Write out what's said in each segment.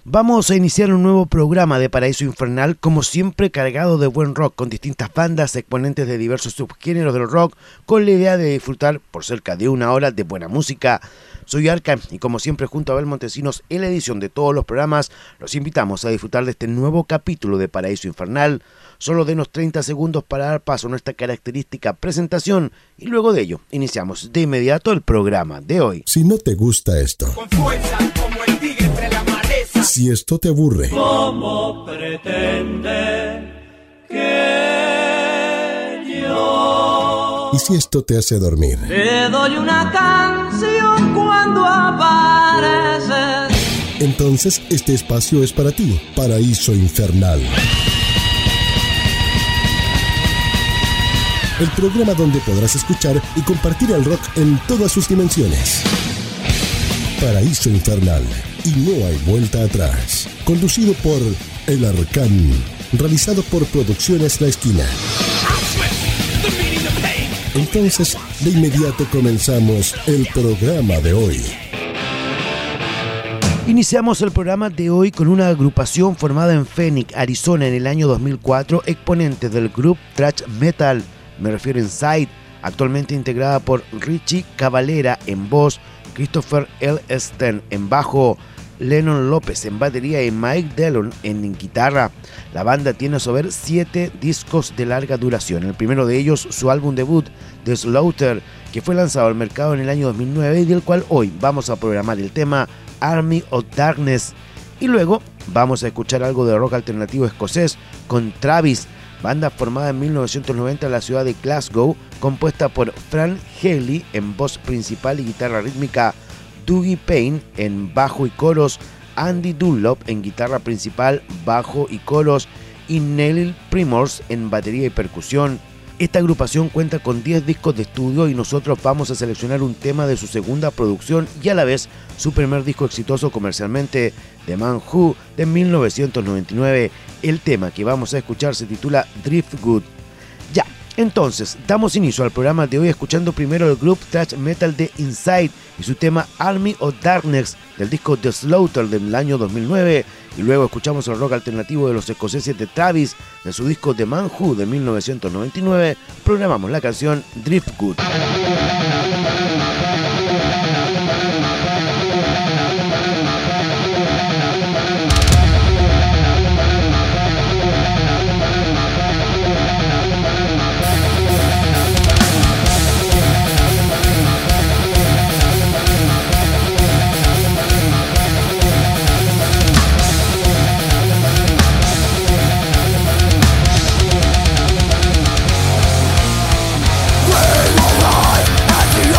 Vamos a iniciar un nuevo programa de Paraíso Infernal, como siempre cargado de buen rock, con distintas bandas, exponentes de diversos subgéneros del rock, con la idea de disfrutar por cerca de una hora de buena música. Soy Arca y como siempre junto a Abel Montesinos en la edición de todos los programas, los invitamos a disfrutar de este nuevo capítulo de Paraíso Infernal. Solo denos 30 segundos para dar paso a nuestra característica presentación y luego de ello iniciamos de inmediato el programa de hoy. Si no te gusta esto, con fuerza como el tigre entre la maleza. Si esto te aburre, ¿cómo pretende que yo? Y si esto te hace dormir, Te doy una canción cuando apareces. Entonces este espacio es para ti, Paraíso Infernal. El programa donde podrás escuchar y compartir el rock en todas sus dimensiones. Paraíso Infernal, y no hay vuelta atrás. Conducido por El Arcán, realizado por Producciones La Esquina. Entonces, de inmediato comenzamos el programa de hoy. Iniciamos el programa de hoy con una agrupación formada en Phoenix, Arizona en el año 2004, exponentes del grupo thrash metal, me refiero a Inside, actualmente integrada por Richie Cavalera en voz, Christopher L. Stern en bajo, Lennon López en batería y Mike Dillon en guitarra. La banda tiene a su haber 7 discos de larga duración, el primero de ellos su álbum debut, The Slaughter, que fue lanzado al mercado en el año 2009 y del cual hoy vamos a programar el tema Army of Darkness. Y luego vamos a escuchar algo de rock alternativo escocés con Travis, banda formada en 1990 en la ciudad de Glasgow, compuesta por Fran Healy en voz principal y guitarra rítmica, Dougie Payne en bajo y coros, Andy Dunlop en guitarra principal, bajo y coros y Neil Primors en batería y percusión. Esta agrupación cuenta con 10 discos de estudio y nosotros vamos a seleccionar un tema de su segunda producción y a la vez su primer disco exitoso comercialmente, The Man Who, de 1999. El tema que vamos a escuchar se titula Driftwood. Ya, entonces, damos inicio al programa de hoy escuchando primero el grupo thrash metal de Inside y su tema Army of Darkness del disco The Slaughter del año 2009 y luego escuchamos el rock alternativo de los escoceses de Travis de su disco The Man Who de 1999, programamos la canción Driftwood. At the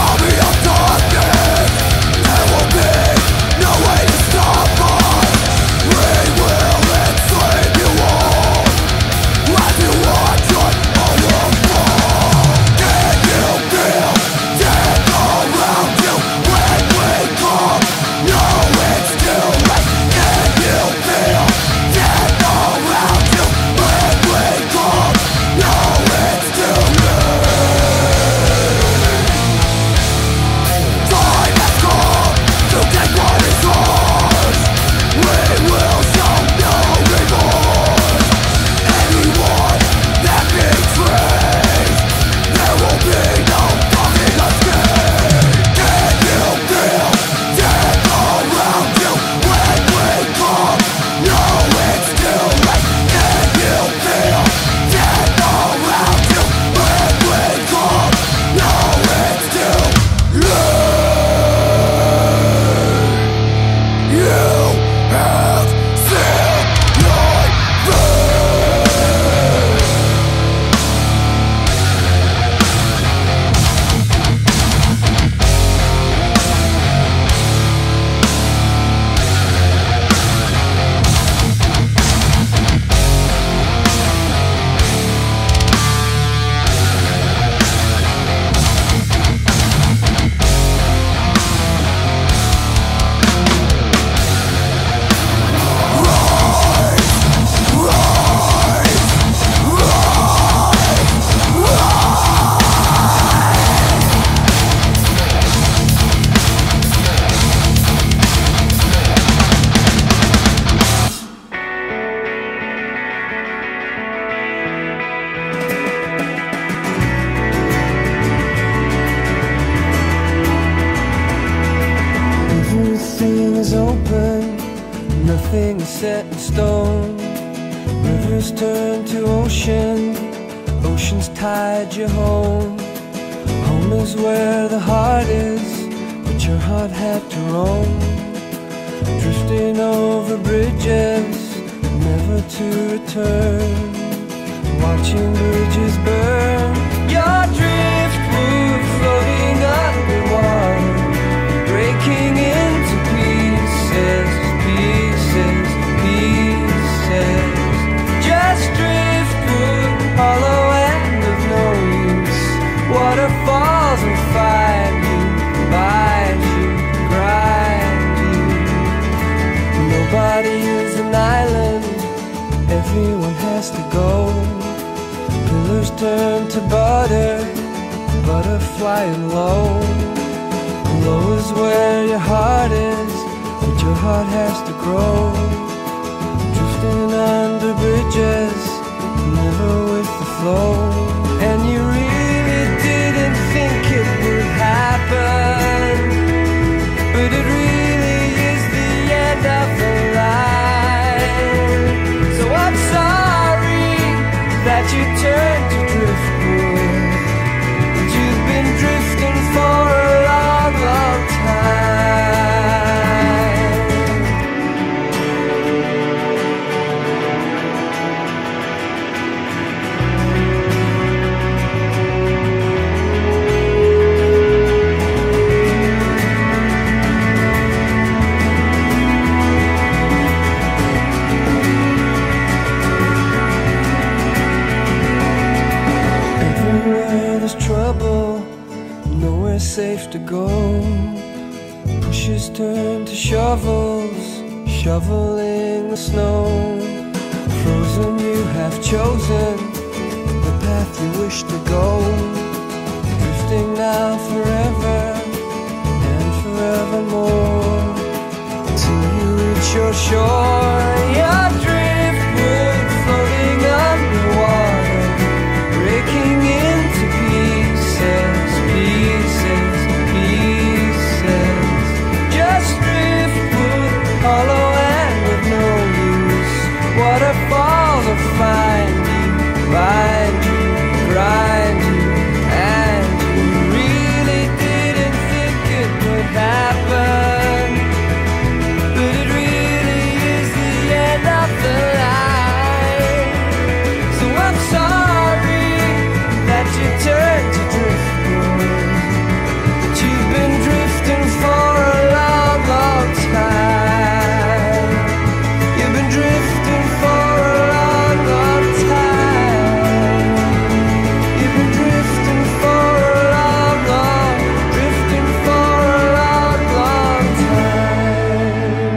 open, nothing is set in stone. Rivers turn to ocean, ocean's tide you home. Home is where the heart is, but your heart had to roam. Drifting over bridges, never to return. Watching bridges burn. Your driftwood floating underwater, breaking into pieces, pieces, pieces. Just driftwood, hollow and of no use. Waterfalls will find you, bite you, grind you. Nobody is an island, everyone has to go. Pillars turn to butter, butter flying low. Low is where your heart is, but your heart has to grow. Drifting under bridges, never with the flow. And you really didn't think it would happen, but it really is the end of the line. So I'm sorry that you turned to driftwood, but you've been drifting for a long, long safe to go. Pushes turn to shovels, shoveling the snow. Frozen you have chosen the path you wish to go. Drifting now forever and forevermore, till you reach your shore. Your driftwood floating underwater, breaking into pieces, pieces, pieces. Just driftwood, hollow and of no use. Waterfalls will find you, bind you, grind you, and you really didn't think it would happen, but it really is the end of the line. So I'm sorry that you turned to driftwood, but you've been drifting for a long, long time. You've been drifting for a long, long time. You've been drifting for a long, long, drifting for a long, long time.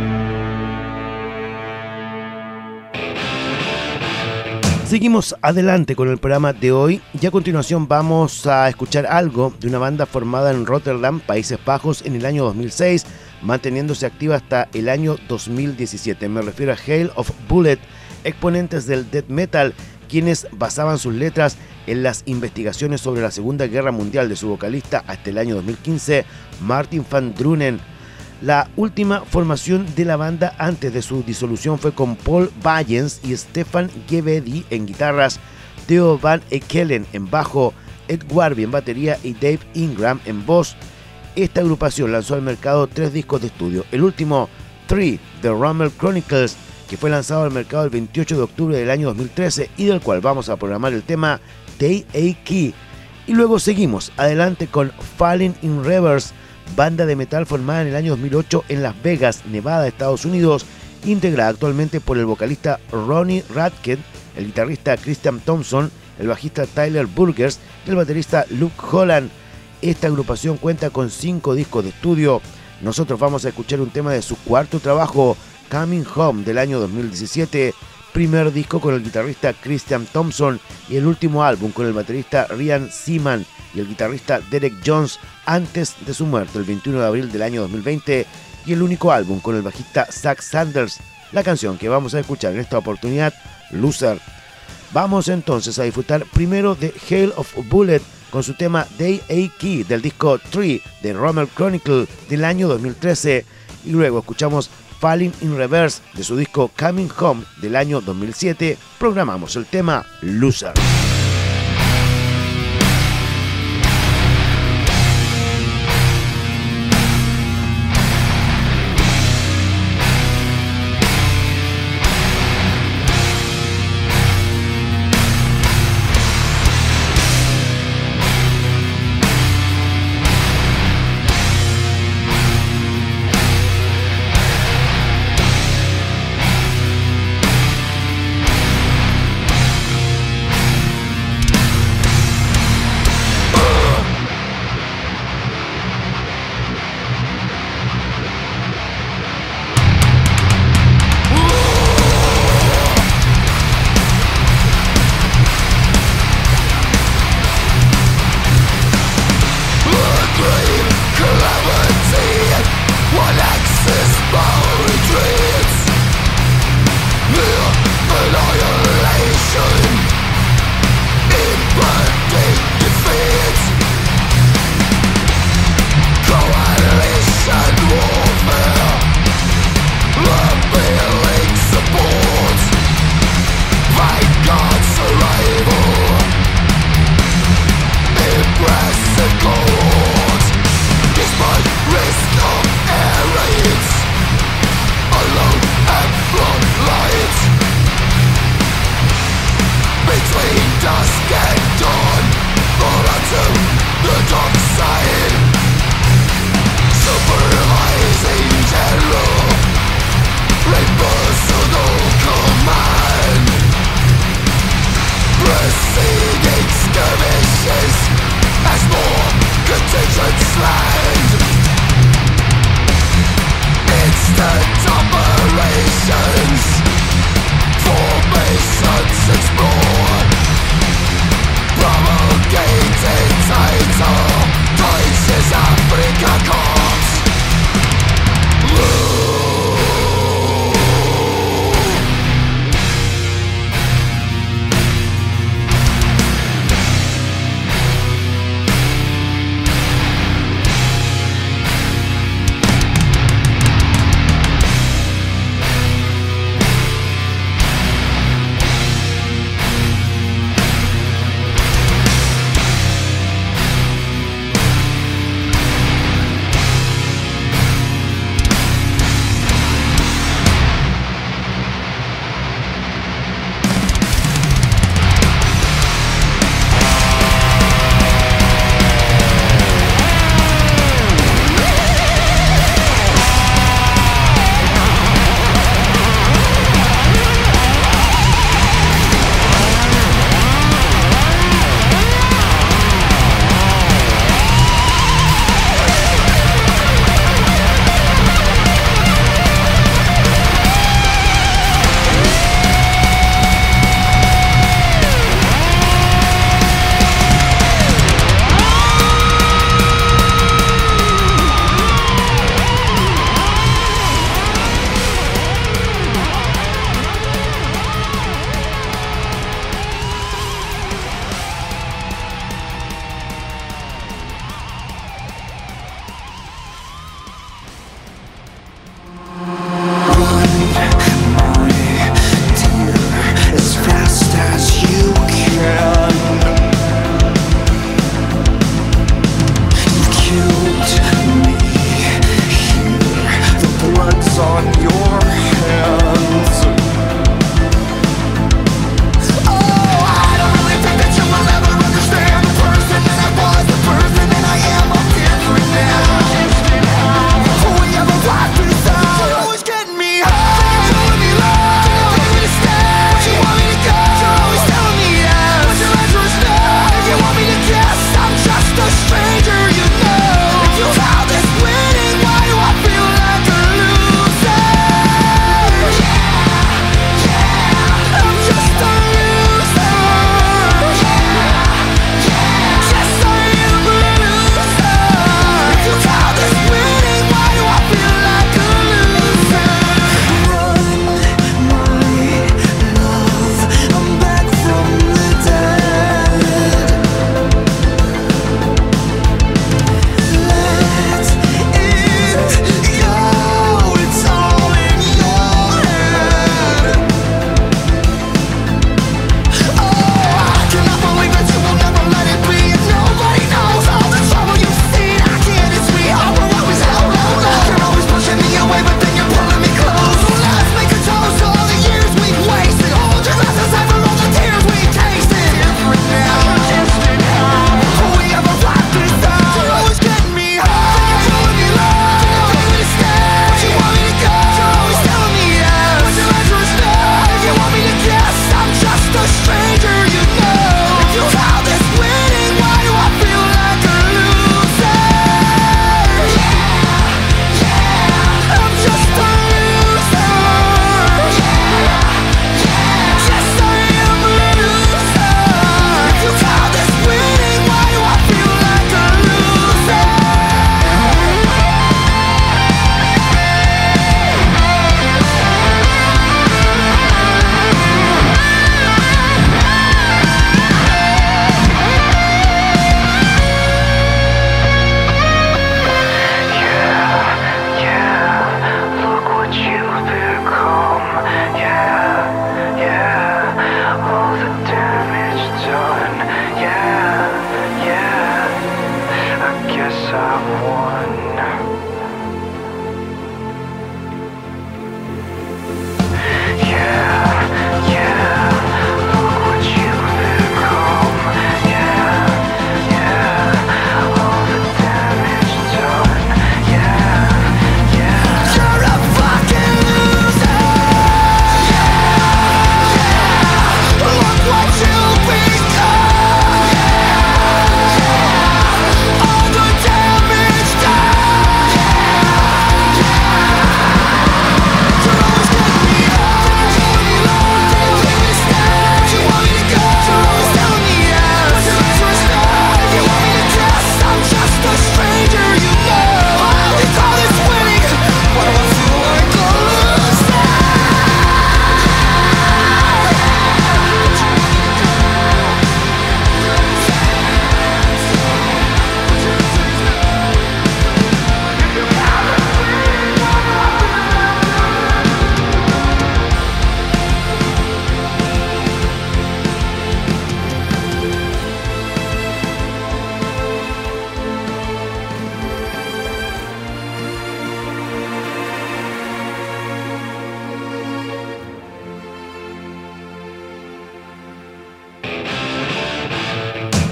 Seguimos adelante con el programa de hoy y a continuación vamos a escuchar algo de una banda formada en Rotterdam, Países Bajos, en el año 2006, manteniéndose activa hasta el año 2017. Me refiero a Hail of Bullet, exponentes del death metal, quienes basaban sus letras en las investigaciones sobre la Segunda Guerra Mundial de su vocalista hasta el año 2015, Martin van Drunen. La última formación de la banda antes de su disolución fue con Paul Vallens y Stefan Gebedi en guitarras, Theo Van Ekelen en bajo, Ed Warby en batería y Dave Ingram en voz. Esta agrupación lanzó al mercado 3 discos de estudio, el último, 3, The Rommel Chronicles, que fue lanzado al mercado el 28 de octubre del año 2013 y del cual vamos a programar el tema Day A Key. Y luego seguimos adelante con Falling in Reverse, banda de metal formada en el año 2008 en Las Vegas, Nevada, Estados Unidos, integrada actualmente por el vocalista Ronnie Radke, el guitarrista Christian Thompson, el bajista Tyler Burgers y el baterista Luke Holland. Esta agrupación cuenta con 5 discos de estudio. Nosotros vamos a escuchar un tema de su cuarto trabajo, Coming Home, del año 2017, primer disco con el guitarrista Christian Thompson y el último álbum con el baterista Ryan Seaman y el guitarrista Derek Jones antes de su muerte el 21 de abril del año 2020, y el único álbum con el bajista Zach Sanders. La canción que vamos a escuchar en esta oportunidad, Loser. Vamos entonces a disfrutar primero de Hail of Bullet con su tema Day A Key del disco 3 de Rommel Chronicle del año 2013, y luego escuchamos Falling in Reverse de su disco Coming Home del año 2007. Programamos el tema Loser.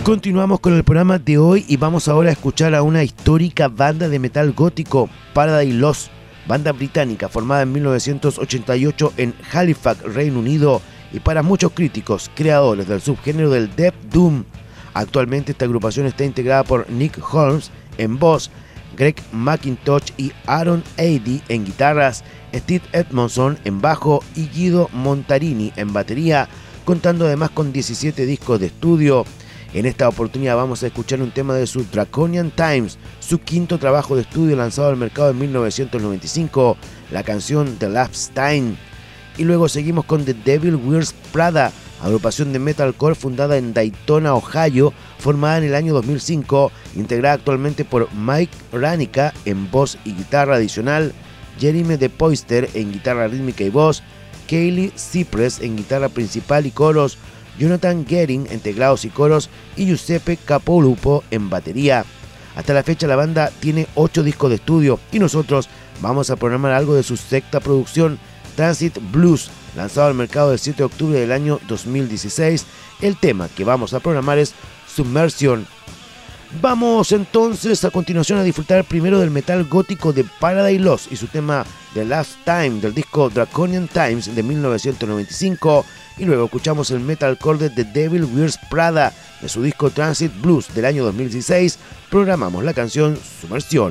Continuamos con el programa de hoy y vamos ahora a escuchar a una histórica banda de metal gótico, Paradise Lost, banda británica formada en 1988 en Halifax, Reino Unido, y para muchos críticos, creadores del subgénero del Death Doom. Actualmente esta agrupación está integrada por Nick Holmes en voz, Greg McIntosh y Aaron Adey en guitarras, Steve Edmondson en bajo y Guido Montarini en batería, contando además con 17 discos de estudio. En esta oportunidad vamos a escuchar un tema de su Draconian Times, su quinto trabajo de estudio lanzado al mercado en 1995, la canción The Last Time. Y luego seguimos con The Devil Wears Prada, agrupación de metalcore fundada en Daytona, Ohio, formada en el año 2005, integrada actualmente por Mike Ranica en voz y guitarra adicional, Jeremy De Poister en guitarra rítmica y voz, Kaylee Cypress en guitarra principal y coros, Jonathan Gehring en teclados y coros y Giuseppe Capolupo en batería. Hasta la fecha la banda tiene 8 discos de estudio y nosotros vamos a programar algo de su sexta producción, Transit Blues, lanzado al mercado el 7 de octubre del año 2016. El tema que vamos a programar es Submersion. Vamos entonces a continuación a disfrutar primero del metal gótico de Paradise Lost y su tema The Last Time del disco Draconian Times de 1995, y luego escuchamos el metalcore de The Devil Wears Prada de su disco Transit Blues del año 2016. Programamos la canción Submersión.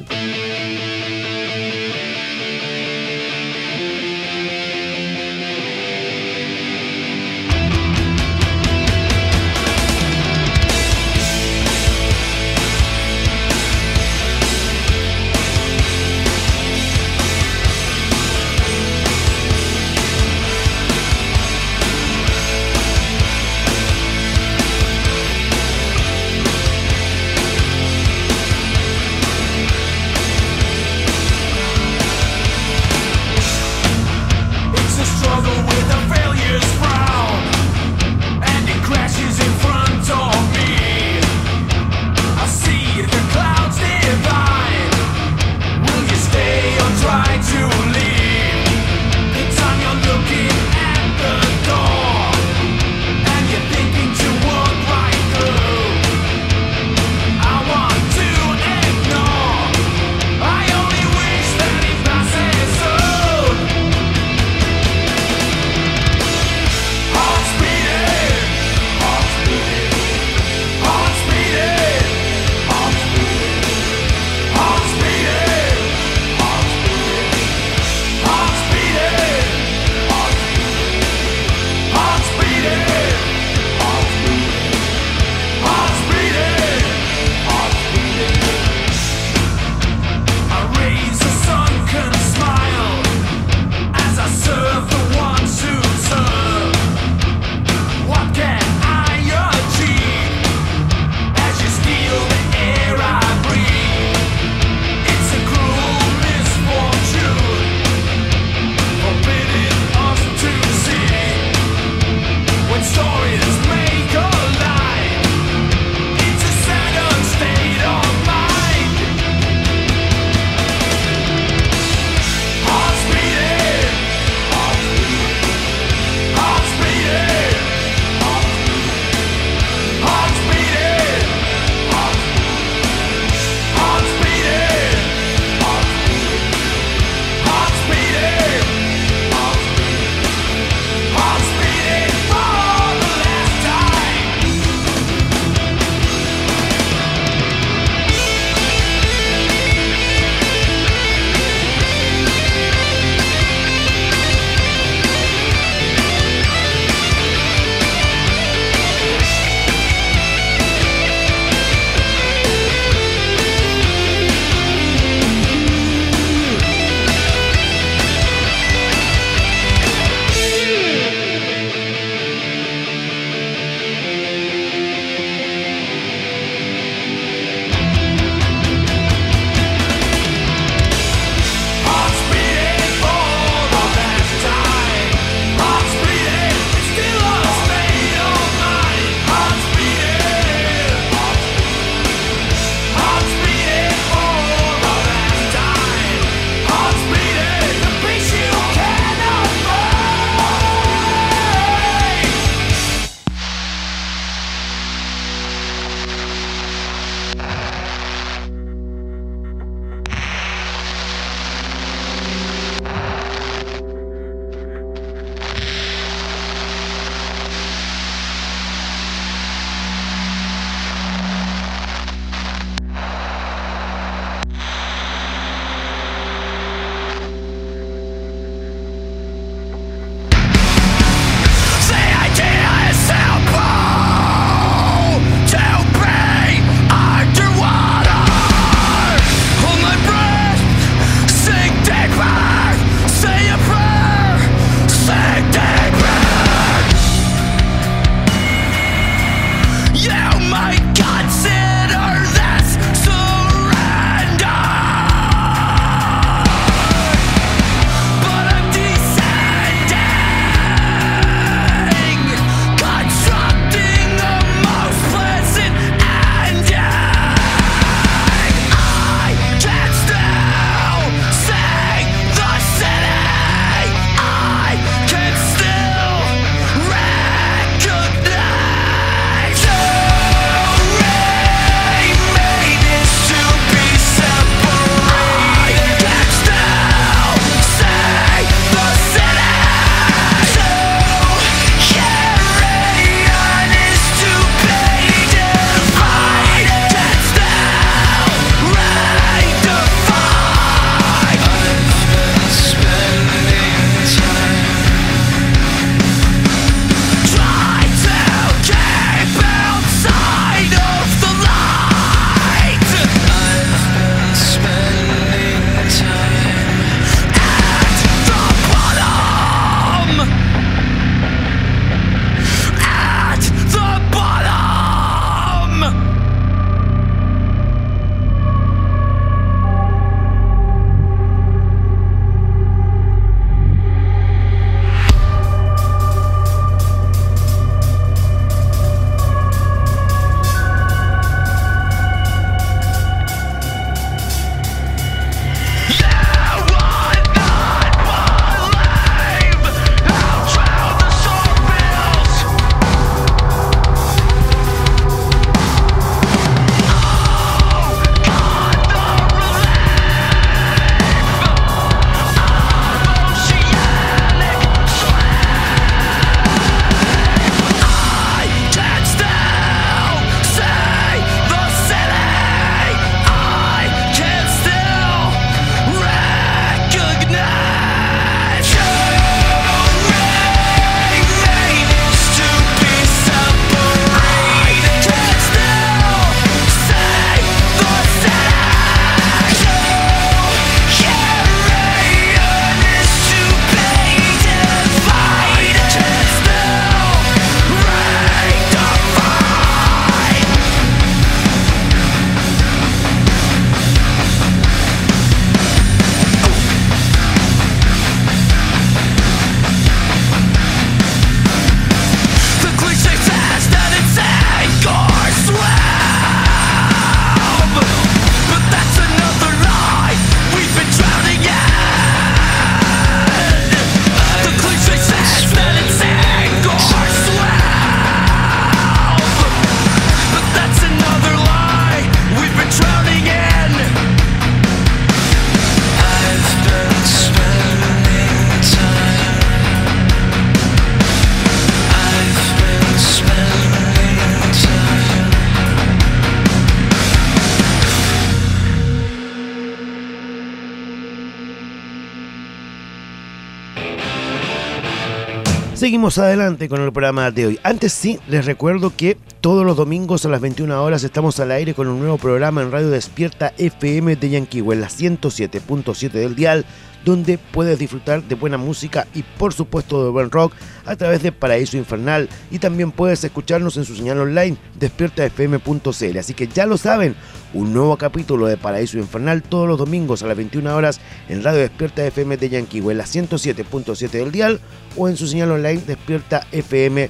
Seguimos adelante con el programa de hoy. Antes sí, les recuerdo que todos los domingos a las 21 horas estamos al aire con un nuevo programa en Radio Despierta FM de Yanquihue, la 107.7 del dial, donde puedes disfrutar de buena música y por supuesto de buen rock a través de Paraíso Infernal, y también puedes escucharnos en su señal online despiertafm.cl. Así que ya lo saben, un nuevo capítulo de Paraíso Infernal todos los domingos a las 21 horas en Radio Despierta FM de Yanquihue, la 107.7 del dial, o en su señal online despiertafm.cl.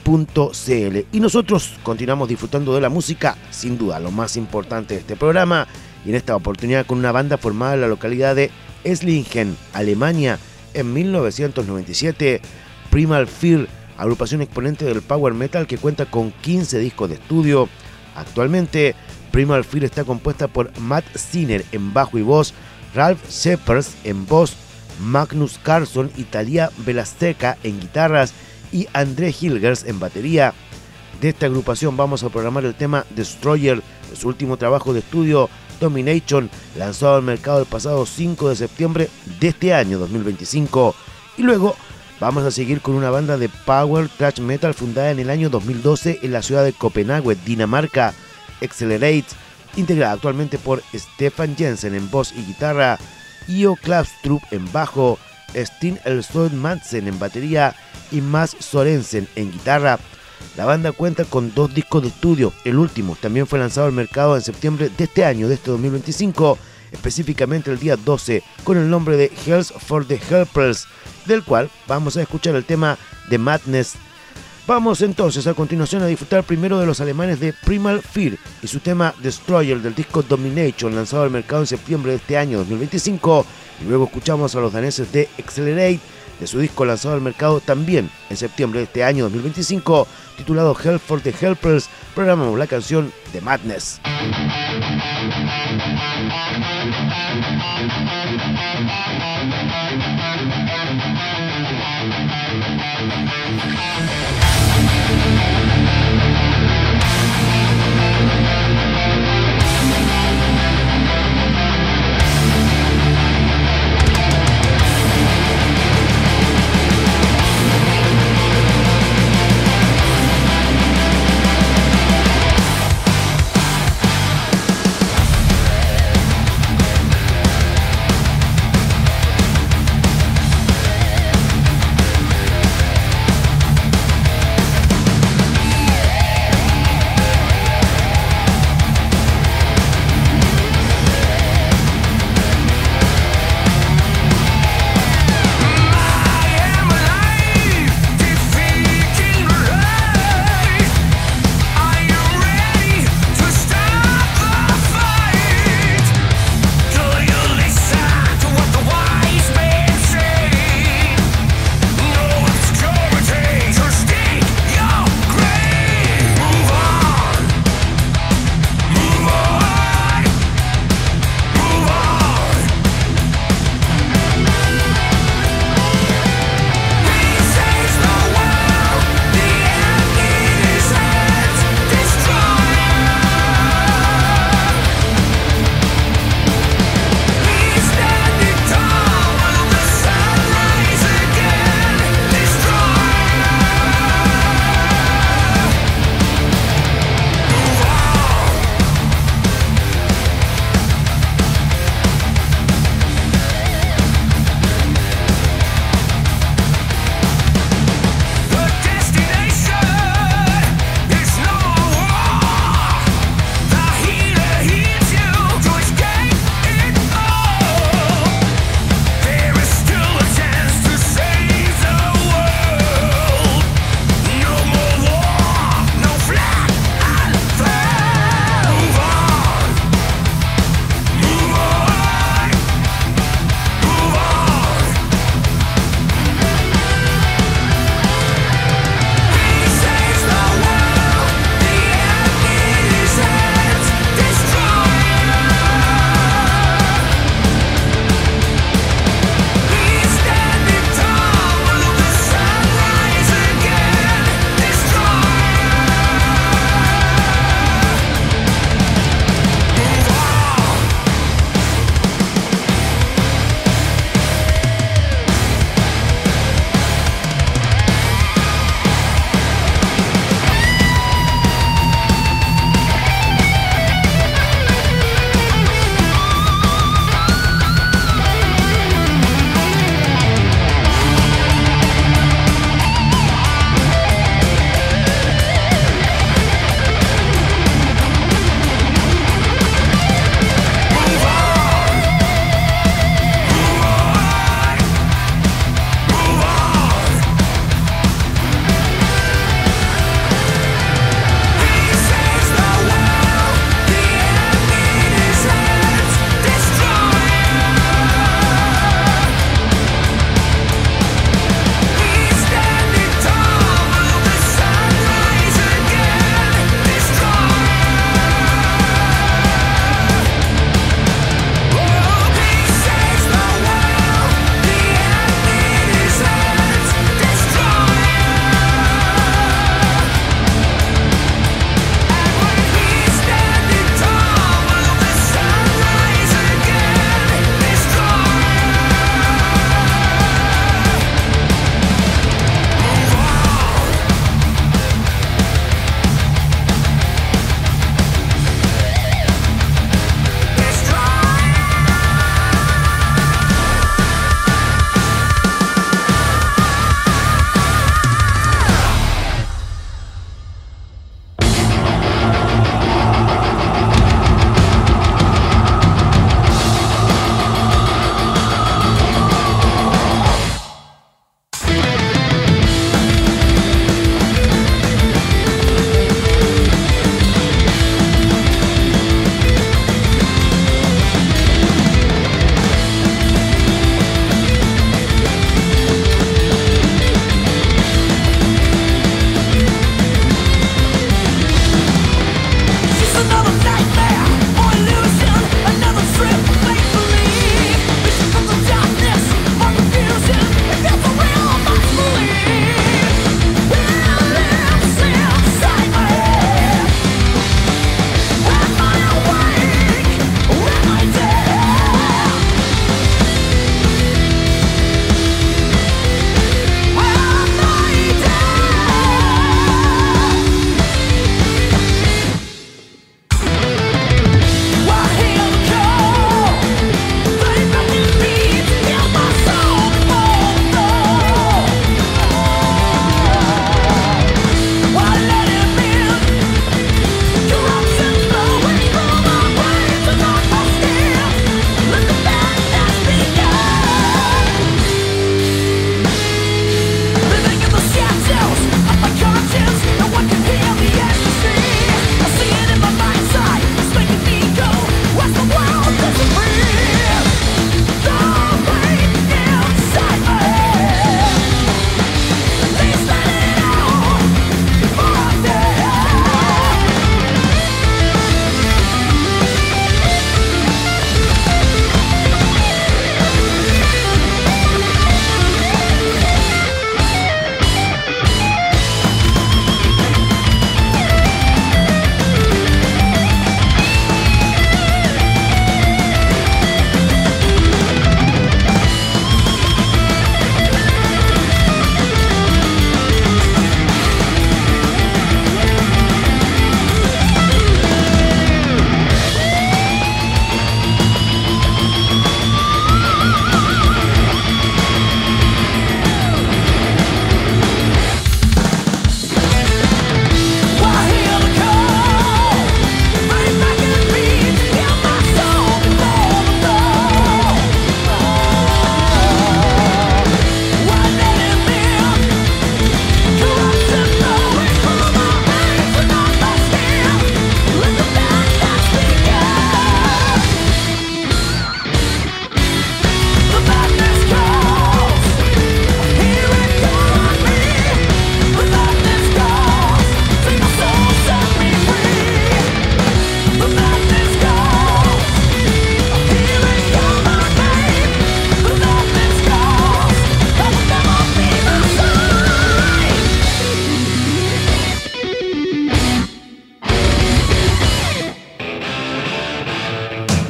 Y nosotros continuamos disfrutando de la música, sin duda lo más importante de este programa, y en esta oportunidad con una banda formada en la localidad de Esslingen, Alemania, en 1997, Primal Fear, agrupación exponente del power metal que cuenta con 15 discos de estudio. Actualmente, Primal Fear está compuesta por Matt Sinner en bajo y voz, Ralph Sheppers en voz, Magnus Carlsson y Talia Velasteca en guitarras y André Hilgers en batería. De esta agrupación vamos a programar el tema Destroyer, de su último trabajo de estudio Domination, lanzado al mercado el pasado 5 de septiembre de este año 2025. Y luego vamos a seguir con una banda de power thrash metal fundada en el año 2012 en la ciudad de Copenhague, Dinamarca, Accelerate, integrada actualmente por Stefan Jensen en voz y guitarra, Io Klastrup en bajo, Sten Elsoid Madsen en batería y Mads Sorensen en guitarra. La banda cuenta con 2 discos de estudio, el último también fue lanzado al mercado en septiembre de este año, de este 2025, específicamente el día 12, con el nombre de Hells for the Helpers, del cual vamos a escuchar el tema The Madness. Vamos entonces a continuación a disfrutar primero de los alemanes de Primal Fear y su tema Destroyer del disco Domination, lanzado al mercado en septiembre de este año 2025, y luego escuchamos a los daneses de Accelerate, de su disco lanzado al mercado también en septiembre de este año 2025, titulado Hell for the Helpers. Programamos la canción The Madness.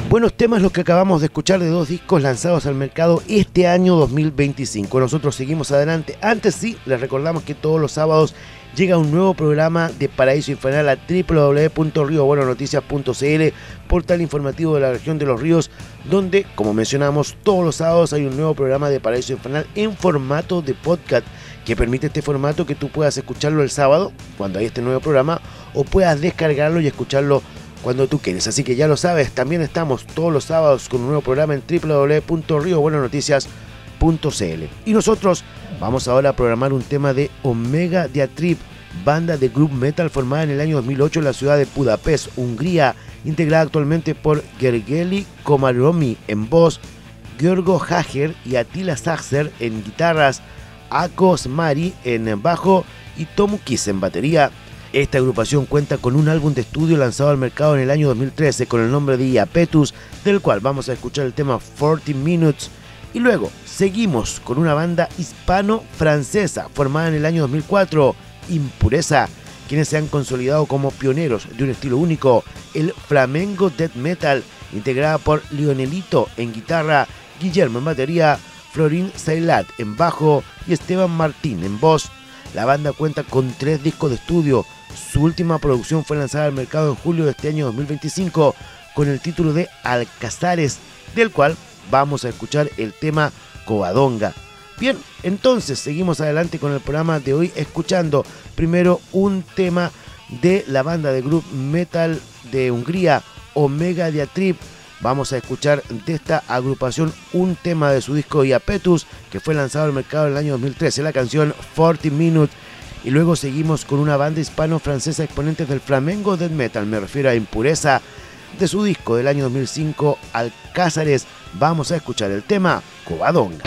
Buenos temas los que acabamos de escuchar de 2 discos lanzados al mercado este año 2025. Nosotros seguimos adelante. Antes sí, les recordamos que todos los sábados llega un nuevo programa de Paraíso Infernal a www.riobuenonoticias.cl, portal informativo de la región de Los Ríos, donde, como mencionamos, todos los sábados hay un nuevo programa de Paraíso Infernal en formato de podcast, que permite este formato que tú puedas escucharlo el sábado, cuando hay este nuevo programa, o puedas descargarlo y escucharlo cuando tú quieres. Así que ya lo sabes, también estamos todos los sábados con un nuevo programa en www.riobuenonoticias.cl. Y nosotros vamos ahora a programar un tema de Omega Diatribe, banda de group metal formada en el año 2008 en la ciudad de Budapest, Hungría, integrada actualmente por Gergely Komáromi en voz, Giorgo Hager y Attila Szájer en guitarras, Ákos Mári en bajo y Tomu Kiss en batería. Esta agrupación cuenta con un álbum de estudio lanzado al mercado en el año 2013 con el nombre de Iapetus, del cual vamos a escuchar el tema 40 Minutes, y luego seguimos con una banda hispano-francesa formada en el año 2004, Impureza, quienes se han consolidado como pioneros de un estilo único, el flamenco death metal, integrada por Lionelito en guitarra, Guillermo en batería, Florin Sailat en bajo y Esteban Martín en voz. La banda cuenta con 3 discos de estudio. Su última producción fue lanzada al mercado en julio de este año 2025 con el título de Alcazares, del cual vamos a escuchar el tema Covadonga. Bien, entonces seguimos adelante con el programa de hoy escuchando primero un tema de la banda de group metal de Hungría, Omega Diatribe. Vamos a escuchar de esta agrupación un tema de su disco Iapetus, que fue lanzado al mercado en el año 2013, la canción 40 Minutes. Y luego seguimos con una banda hispano-francesa exponentes del flamenco death metal, me refiero a Impureza, de su disco del año 2005, Alcázares. Vamos a escuchar el tema Covadonga.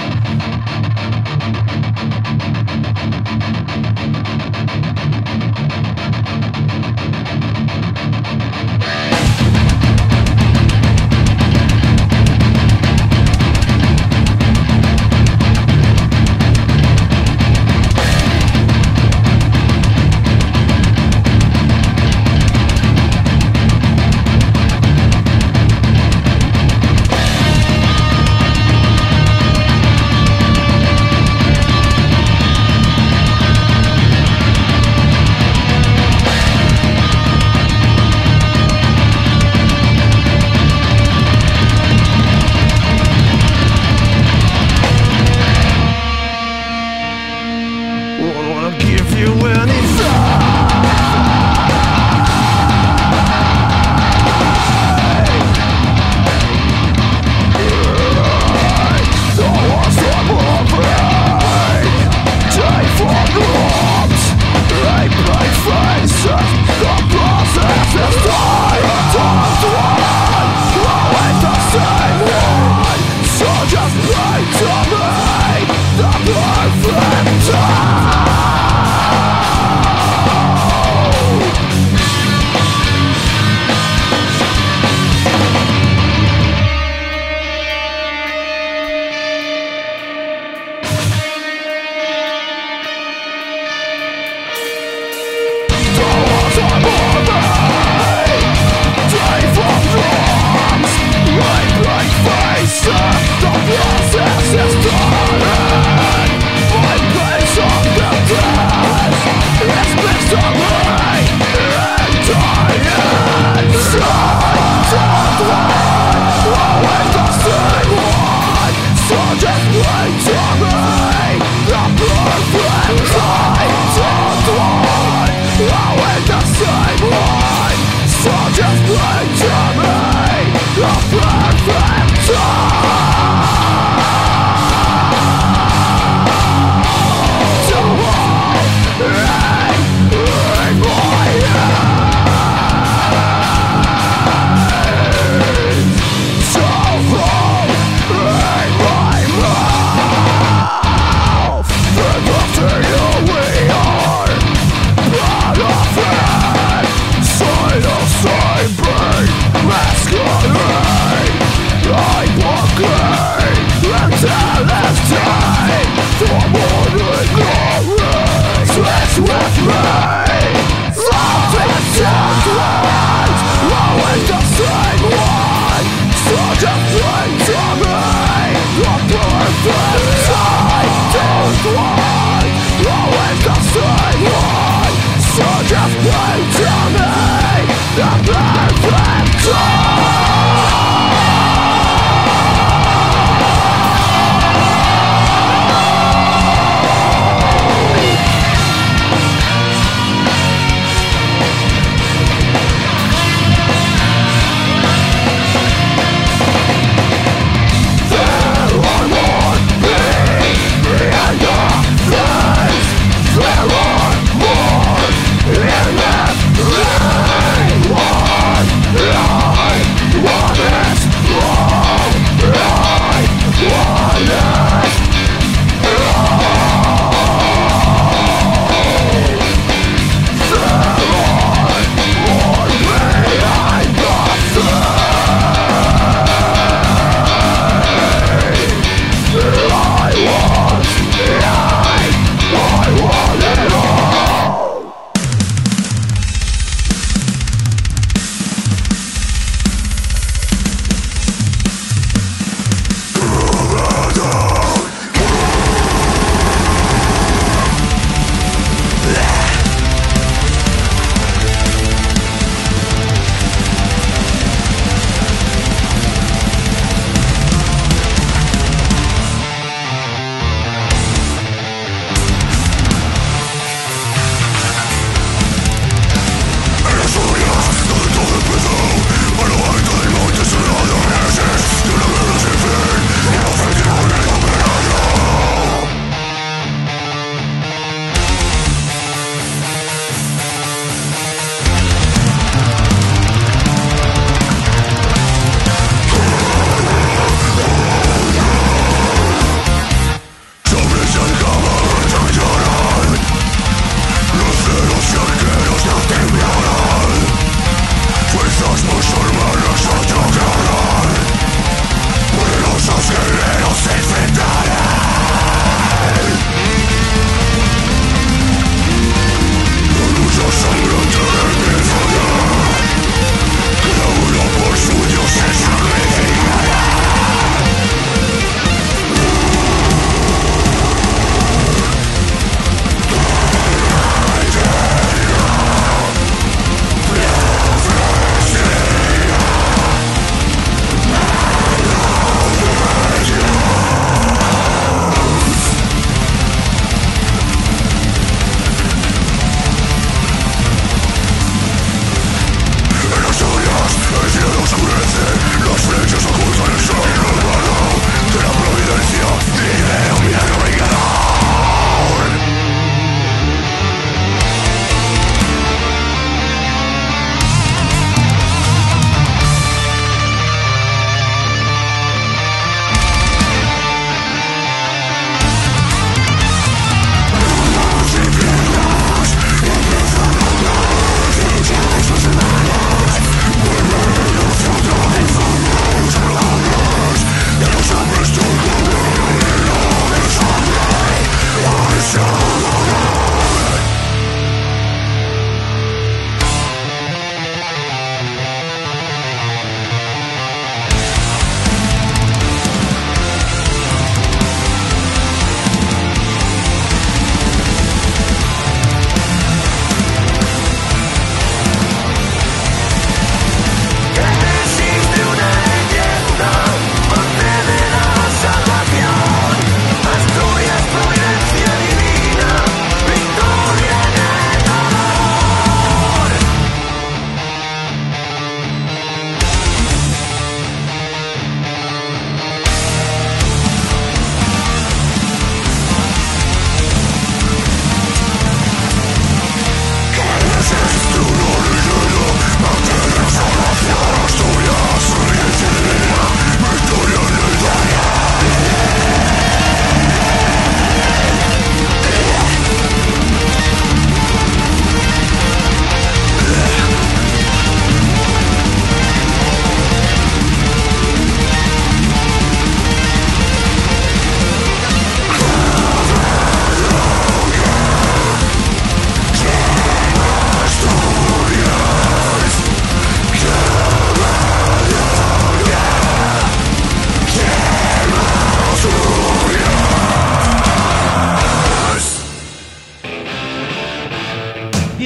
The perfect time.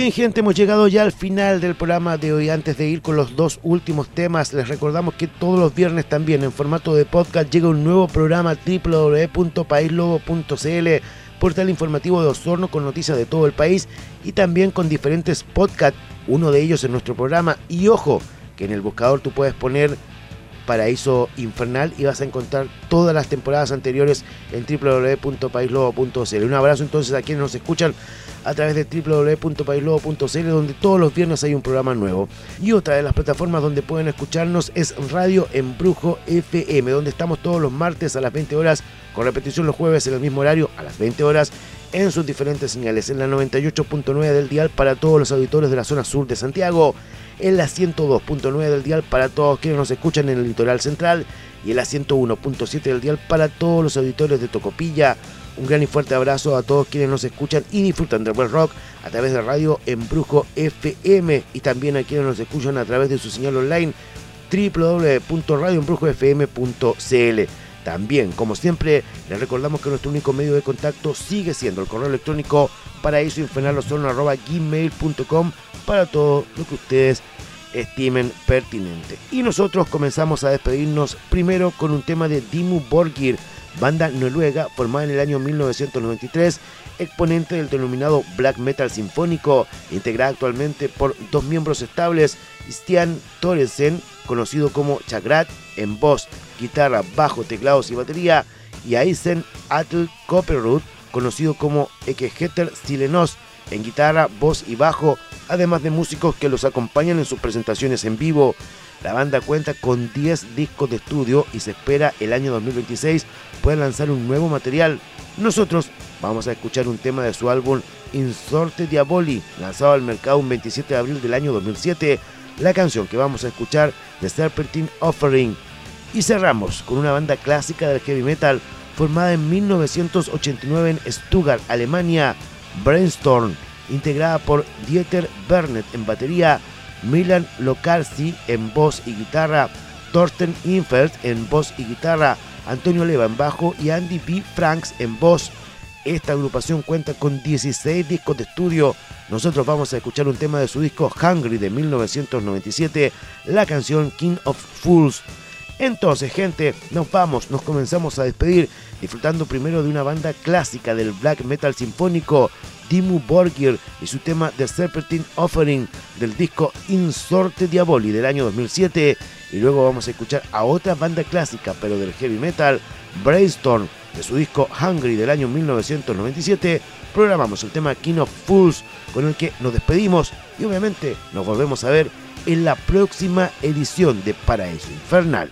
bien, gente, hemos llegado ya al final del programa de hoy. Antes de ir con los dos últimos temas, les recordamos que todos los viernes también en formato de podcast llega un nuevo programa, www.paislobo.cl, portal informativo de Osorno con noticias de todo el país y también con diferentes podcasts, uno de ellos en nuestro programa. Y ojo, que en el buscador tú puedes poner Paraíso Infernal y vas a encontrar todas las temporadas anteriores en www.paislobo.cl. Un abrazo entonces a quienes nos escuchan a través de www.paislobo.cl, donde todos los viernes hay un programa nuevo. Y otra de las plataformas donde pueden escucharnos es Radio Embrujo FM, donde estamos todos los martes a las 20 horas, con repetición los jueves en el mismo horario a las 20 horas, en sus diferentes señales, en la 98.9 del dial para todos los auditores de la zona sur de Santiago, en la 102.9 del dial para todos quienes nos escuchan en el litoral central y en la 101.7 del dial para todos los auditores de Tocopilla. Un gran y fuerte abrazo a todos quienes nos escuchan y disfrutan del buen rock a través de Radio Embrujo FM y también a quienes nos escuchan a través de su señal online www.radioembrujofm.cl. También, como siempre, les recordamos que nuestro único medio de contacto sigue siendo el correo electrónico paraísoinfernalosorno@gmail.com para todo lo que ustedes estimen pertinente. Y nosotros comenzamos a despedirnos primero con un tema de Dimmu Borgir, banda noruega formada en el año 1993, exponente del denominado black metal sinfónico, integrada actualmente por dos miembros estables, Stian Thoresen, conocido como Chagrat en voz, guitarra, bajo, teclados y batería, y Aysen Atle Kopperud, conocido como Ekejeter Silenos, en guitarra, voz y bajo, además de músicos que los acompañan en sus presentaciones en vivo. La banda cuenta con 10 discos de estudio y se espera el año 2026 puedan lanzar un nuevo material. Nosotros vamos a escuchar un tema de su álbum In Sorte Diaboli, lanzado al mercado un 27 de abril del año 2007. La canción que vamos a escuchar, The Serpentine Offering. Y cerramos con una banda clásica del heavy metal formada en 1989 en Stuttgart, Alemania, Brainstorm, integrada por Dieter Bernet en batería, Milan Lokarski en voz y guitarra, Thorsten Infeld en voz y guitarra, Antonio Leva en bajo y Andy B. Franks en voz. Esta agrupación cuenta con 16 discos de estudio. Nosotros vamos a escuchar un tema de su disco Hungry de 1997, la canción King of Fools. Entonces, gente, nos comenzamos a despedir disfrutando primero de una banda clásica del black metal sinfónico, Dimmu Borgir, y su tema The Serpentine Offering del disco In Sorte Diaboli del año 2007, y luego vamos a escuchar a otra banda clásica pero del heavy metal, Brainstorm, de su disco Hungry del año 1997. Programamos el tema King of Fools, con el que nos despedimos y obviamente nos volvemos a ver en la próxima edición de Paraíso Infernal.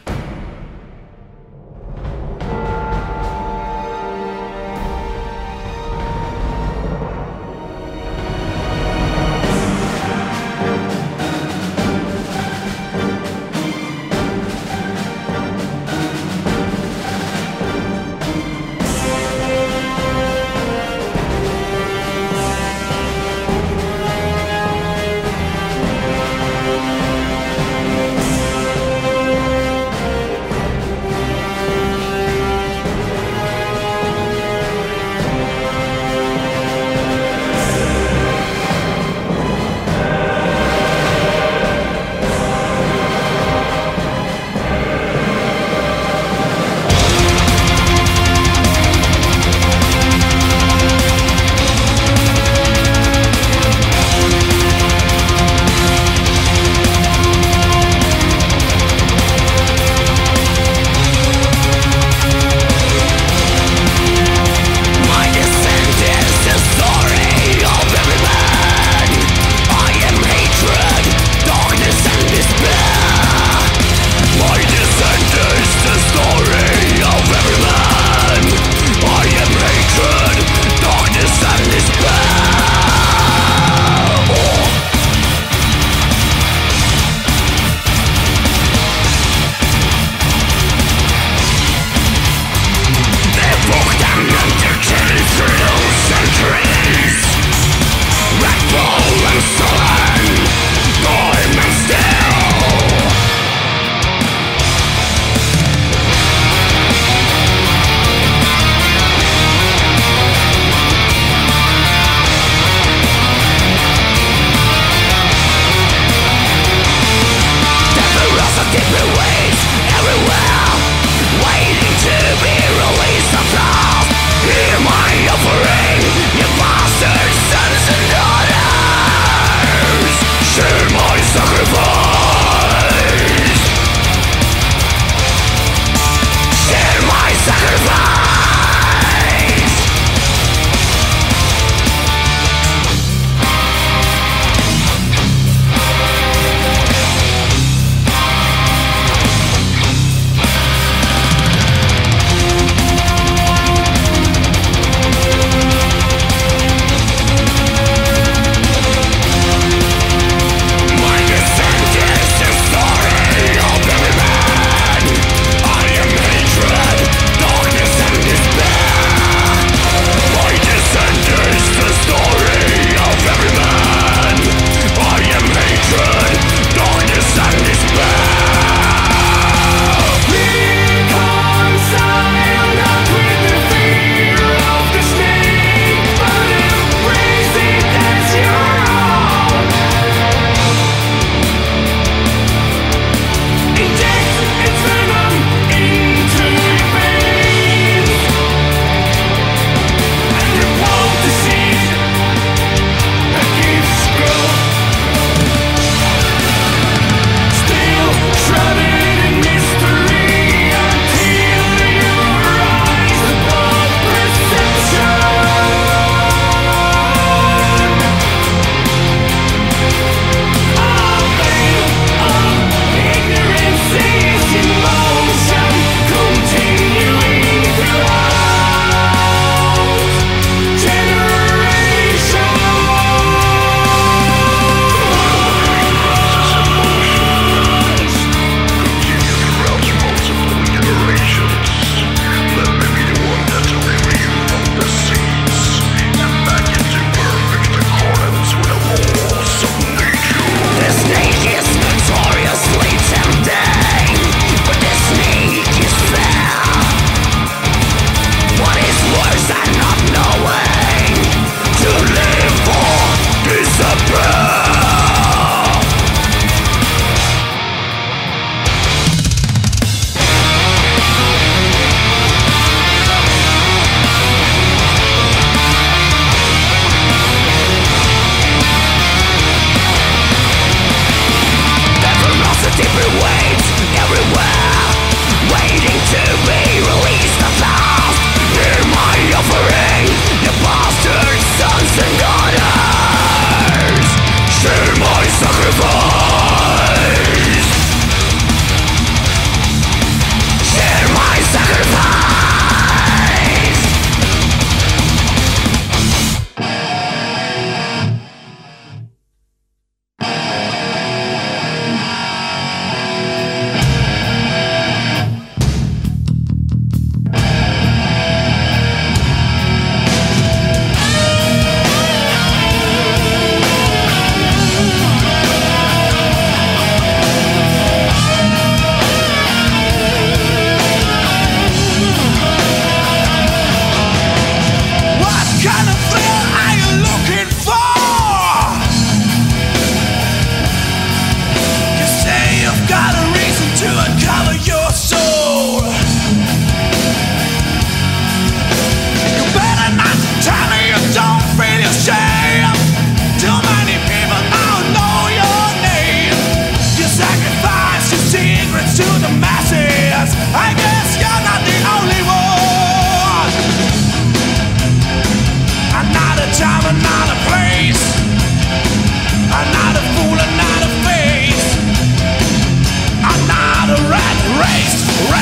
another place. Another fool, another face. Another rat race.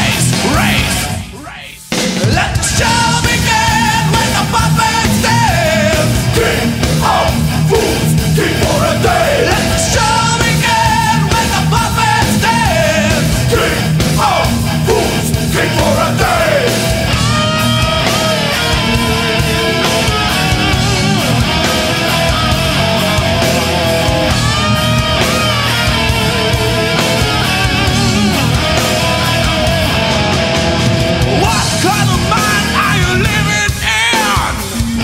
Let the show begin when the puppets dance. King of fools, king for a day. Let the show begin when the puppets dance. King of fools, king for a day. What kind of mind are you living in?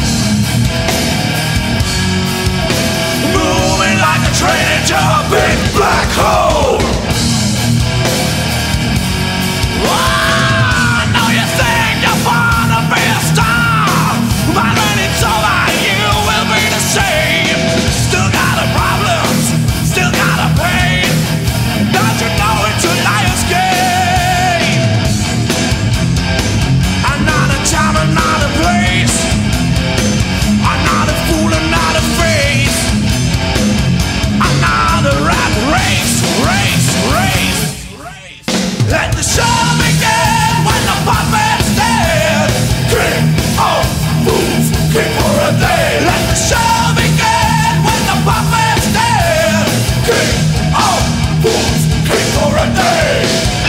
Moving like a train into a big black hole. I know you think you're born to be a star, but when it's over, you will be the same. Still got the problems, still got the pain. Don't you know it's a liar's game? Another time, another place. Another fool, another face. Another rat race. Let the show begin when the puppets dance. King of fools, king for a day. Let the show begin when the puppets dance. King of fools, king for a day.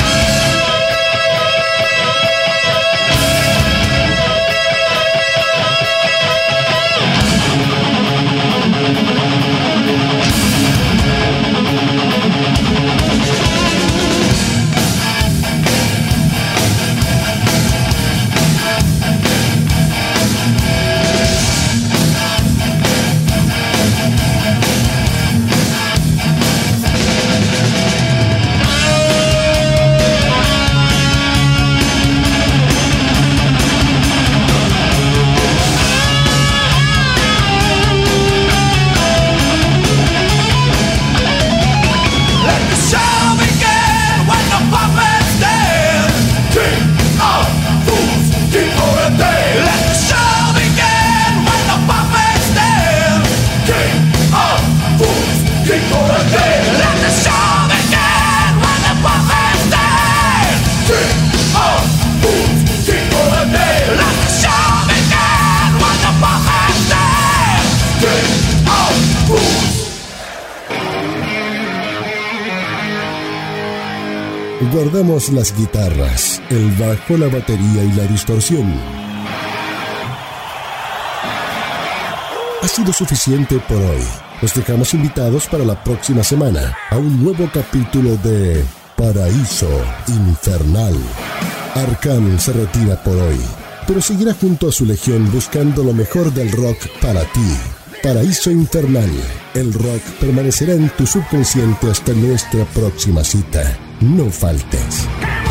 Let the show begin when the puppets dance. King of fools, king for a day. Let the show begin when the puppets dance. King of fools, king for a day. Let the show begin when the puppets dance. King of fools, king for a day. Let the show begin when the puppets dance. King of fools. Guardamos las guitarras, el bajo, la batería y la distorsión. Ha sido suficiente por hoy. Los dejamos invitados para la próxima semana a un nuevo capítulo de Paraíso Infernal. Arkham se retira por hoy, pero seguirá junto a su legión buscando lo mejor del rock para ti. Paraíso Infernal. El rock permanecerá en tu subconsciente hasta nuestra próxima cita. No faltes.